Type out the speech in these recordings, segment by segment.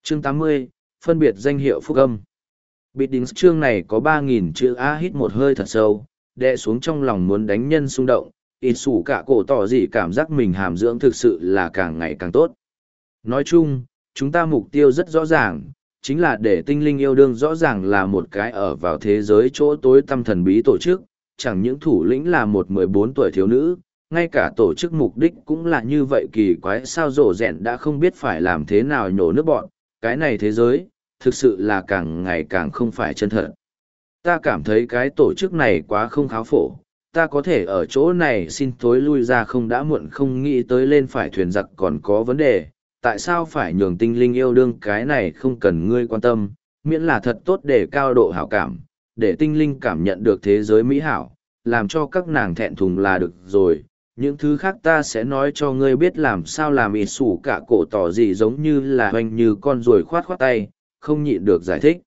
Chương 80, phân biệt danh hiệu phúc âm. Bịt đính chương này có 3.000 chữ A, hít một hơi thật sâu, đè xuống trong lòng muốn đánh nhân xung động, ít sủ cả cổ tỏ gì cảm giác mình hàm dưỡng thực sự là càng ngày càng tốt. Nói chung, chúng ta mục tiêu rất rõ ràng, chính là để tinh linh yêu đương rõ ràng là một cái ở vào thế giới chỗ tối tăm thần bí tổ chức, chẳng những thủ lĩnh là một 14 tuổi thiếu nữ, ngay cả tổ chức mục đích cũng là như vậy. Kỳ quái sao rổ rẹn đã không biết phải làm thế nào nhổ nước bọn, cái này thế giới, thực sự là càng ngày càng không phải chân thật. Ta cảm thấy cái tổ chức này quá không kháo phổ, ta có thể ở chỗ này xin tối lui ra không đã muộn, không nghĩ tới lên phải thuyền giặc còn có vấn đề, tại sao phải nhường tinh linh yêu đương, cái này không cần ngươi quan tâm, miễn là thật tốt để cao độ hảo cảm, để tinh linh cảm nhận được thế giới mỹ hảo, làm cho các nàng thẹn thùng là được rồi. Những thứ khác ta sẽ nói cho ngươi biết làm sao làm. Ít sủ cả cổ tỏ gì giống như là hoành như con ruồi khoát khoát tay, không nhịn được giải thích.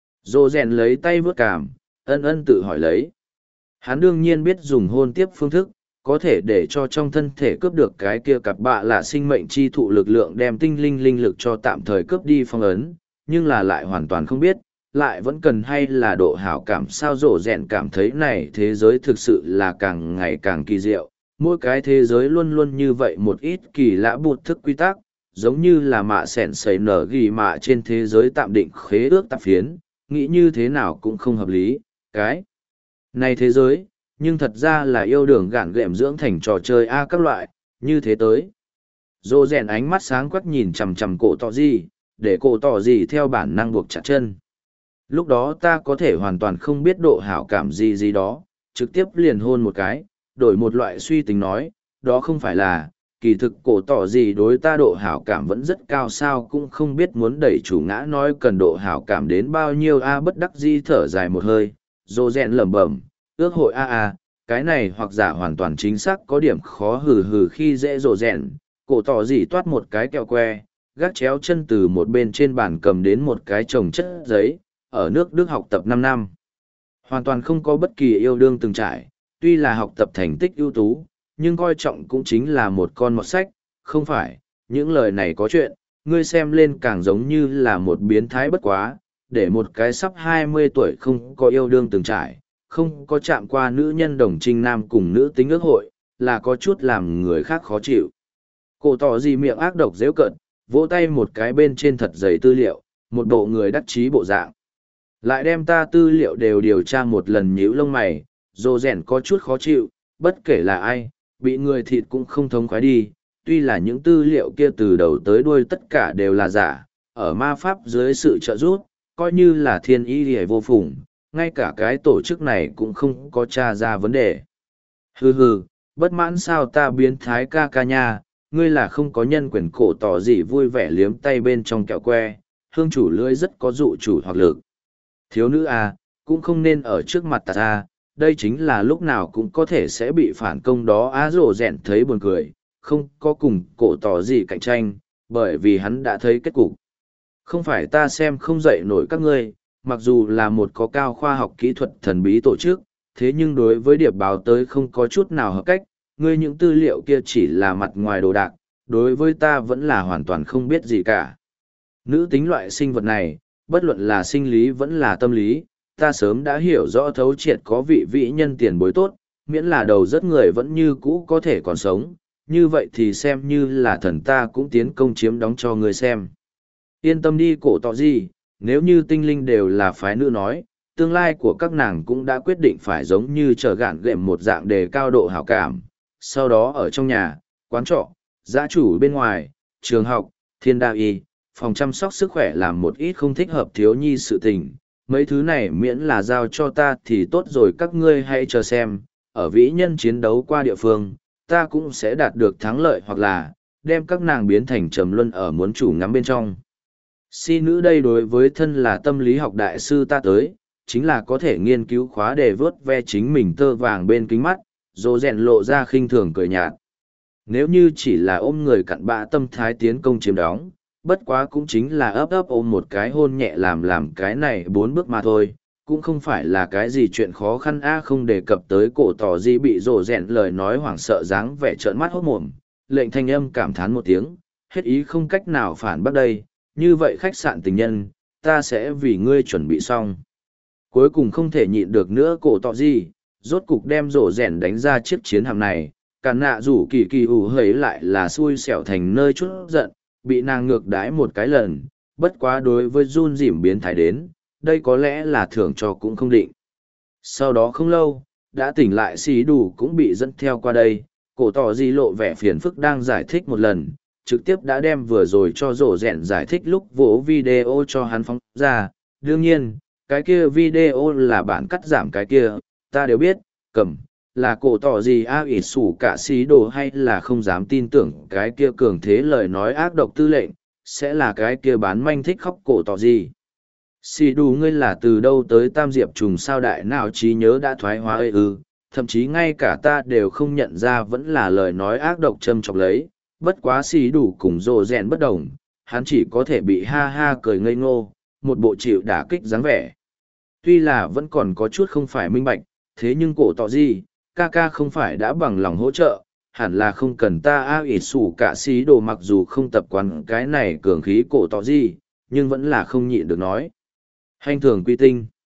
Dô rèn lấy tay vớt cảm, ân ân tự hỏi lấy. Hắn đương nhiên biết dùng hôn tiếp phương thức, có thể để cho trong thân thể cướp được cái kia cặp bạ là sinh mệnh chi thụ lực lượng đem tinh linh linh lực cho tạm thời cướp đi phong ấn, nhưng là lại hoàn toàn không biết, lại vẫn cần hay là độ hảo cảm. Sao rổ rèn cảm thấy này thế giới thực sự là càng ngày càng kỳ diệu, mỗi cái thế giới luôn luôn như vậy một ít kỳ lạ bụt thức quy tắc, giống như là mạ sẻn sẩy nở ghi mạ trên thế giới tạm định khế ước tạp phiến, nghĩ như thế nào cũng không hợp lý. Cái này thế giới, nhưng thật ra là yêu đương gạn gệm dưỡng thành trò chơi A các loại, như thế tới. Dô rèn ánh mắt sáng quắc nhìn chằm chằm cổ tỏ gì, để cổ tỏ gì theo bản năng buộc chặt chân. Lúc đó ta có thể hoàn toàn không biết độ hảo cảm gì gì đó, trực tiếp liền hôn một cái, đổi một loại suy tính nói, đó không phải là, kỳ thực cổ tỏ gì đối ta độ hảo cảm vẫn rất cao, sao cũng không biết muốn đẩy chủ ngã nói cần độ hảo cảm đến bao nhiêu A. Bất đắc di thở dài một hơi, dô rèn lẩm bẩm, ước hội A, cái này hoặc giả hoàn toàn chính xác có điểm khó hừ hừ khi dễ dỗ rèn. Cổ tỏ gì toát một cái kẹo que, gác chéo chân từ một bên trên bàn cầm đến một cái chồng chất giấy, ở nước Đức học tập 5 năm. Hoàn toàn không có bất kỳ yêu đương từng trải, tuy là học tập thành tích ưu tú, nhưng coi trọng cũng chính là một con mọt sách, không phải, những lời này có chuyện, ngươi xem lên càng giống như là một biến thái bất quá, để một cái sắp 20 tuổi không có yêu đương từng trải, không có chạm qua nữ nhân đồng trinh nam cùng nữ tính ước hội, là có chút làm người khác khó chịu. Cổ tỏ gì miệng ác độc dễu cợt, vỗ tay một cái bên trên thật dày tư liệu, một bộ người đắc chí bộ dạng. Lại đem ta tư liệu đều điều tra một lần, nhíu lông mày, dô rèn có chút khó chịu, bất kể là ai, bị người thịt cũng không thống khoái đi, tuy là những tư liệu kia từ đầu tới đuôi tất cả đều là giả, ở ma pháp dưới sự trợ giúp, coi như là thiên y hề vô phùng, ngay cả cái tổ chức này cũng không có tra ra vấn đề. Hừ hừ, bất mãn sao ta biến thái ca ca nha, ngươi là không có nhân quyền. Cổ tỏ gì vui vẻ liếm tay bên trong kẹo que, hương chủ lưỡi rất có dụ chủ hoặc lực. Thiếu nữ à, cũng không nên ở trước mặt ta à, đây chính là lúc nào cũng có thể sẽ bị phản công đó. Á rổ rẹn thấy buồn cười, không có cùng cổ tỏ gì cạnh tranh, bởi vì hắn đã thấy kết cục. Không phải ta xem không dậy nổi các ngươi, mặc dù là một có cao khoa học kỹ thuật thần bí tổ chức, thế nhưng đối với điệp báo tới không có chút nào hợp cách, ngươi những tư liệu kia chỉ là mặt ngoài đồ đạc, đối với ta vẫn là hoàn toàn không biết gì cả. Nữ tính loại sinh vật này, bất luận là sinh lý vẫn là tâm lý, ta sớm đã hiểu rõ thấu triệt, có vị vĩ nhân tiền bối tốt, miễn là đầu rất người vẫn như cũ có thể còn sống, như vậy thì xem như là thần ta cũng tiến công chiếm đóng cho ngươi xem. Yên tâm đi cổ tỏ gì, nếu như tinh linh đều là phái nữ nói, tương lai của các nàng cũng đã quyết định phải giống như trở gạn gệm một dạng đề cao độ hảo cảm, sau đó ở trong nhà, quán trọ, gia chủ bên ngoài, trường học, thiên đạo y, phòng chăm sóc sức khỏe làm một ít không thích hợp thiếu nhi sự tình. Mấy thứ này miễn là giao cho ta thì tốt rồi, các ngươi hãy chờ xem, ở vĩ nhân chiến đấu qua địa phương, ta cũng sẽ đạt được thắng lợi, hoặc là đem các nàng biến thành trầm luân ở muốn chủ ngắm bên trong. Si nữ đây đối với thân là tâm lý học đại sư ta tới, chính là có thể nghiên cứu khóa để vớt ve chính mình tơ vàng bên kính mắt, dỗ rèn lộ ra khinh thường cười nhạt. Nếu như chỉ là ôm người cặn bã tâm thái tiến công chiếm đóng, bất quá cũng chính là ấp ấp ôm một cái hôn nhẹ làm cái này 4 bước mà thôi, cũng không phải là cái gì chuyện khó khăn. Không đề cập tới cổ tỏ gì bị dỗ rèn lời nói hoảng sợ dáng vẻ trợn mắt hốt mồm, lệnh thanh âm cảm thán một tiếng, hết ý không cách nào phản bác đây, như vậy khách sạn tình nhân, ta sẽ vì ngươi chuẩn bị xong. Cuối cùng không thể nhịn được nữa cổ tỏ gì, rốt cục đem rổ rèn đánh ra chiếc chiến hạm này, cả nạ rủ kỳ kỳ ủ hấy lại là xui xẻo thành nơi chút giận, bị nàng ngược đãi một cái lần, bất quá đối với run dỉm biến thái đến, đây có lẽ là thưởng cho cũng không định. Sau đó không lâu, đã tỉnh lại xì đủ cũng bị dẫn theo qua đây, cổ tỏ gì lộ vẻ phiền phức đang giải thích một lần, trực tiếp đã đem vừa rồi cho rổ rẹn giải thích lúc vỗ video cho hắn phóng ra. Đương nhiên, cái kia video là bản cắt giảm cái kia, ta đều biết, cầm, là cổ tỏ gì ít sủ cả xí đồ hay là không dám tin tưởng cái kia cường thế lời nói ác độc tư lệnh, sẽ là cái kia bán manh thích khóc cổ tỏ gì. Xì đủ ngươi là từ đâu tới tam diệp trùng sao đại nào trí nhớ đã thoái hóa ư, thậm chí ngay cả ta đều không nhận ra vẫn là lời nói ác độc châm chọc lấy, bất quá xì đủ cùng rồ rèn bất đồng, hắn chỉ có thể bị ha ha cười ngây ngô, một bộ chịu đả kích dáng vẻ. Tuy là vẫn còn có chút không phải minh bạch, thế nhưng cổ tỏ gì, ca ca không phải đã bằng lòng hỗ trợ, hẳn là không cần ta ít sủ cả xí đồ mặc dù không tập quán cái này cường khí cổ tỏ gì, nhưng vẫn là không nhịn được nói. Hành thường quy tinh.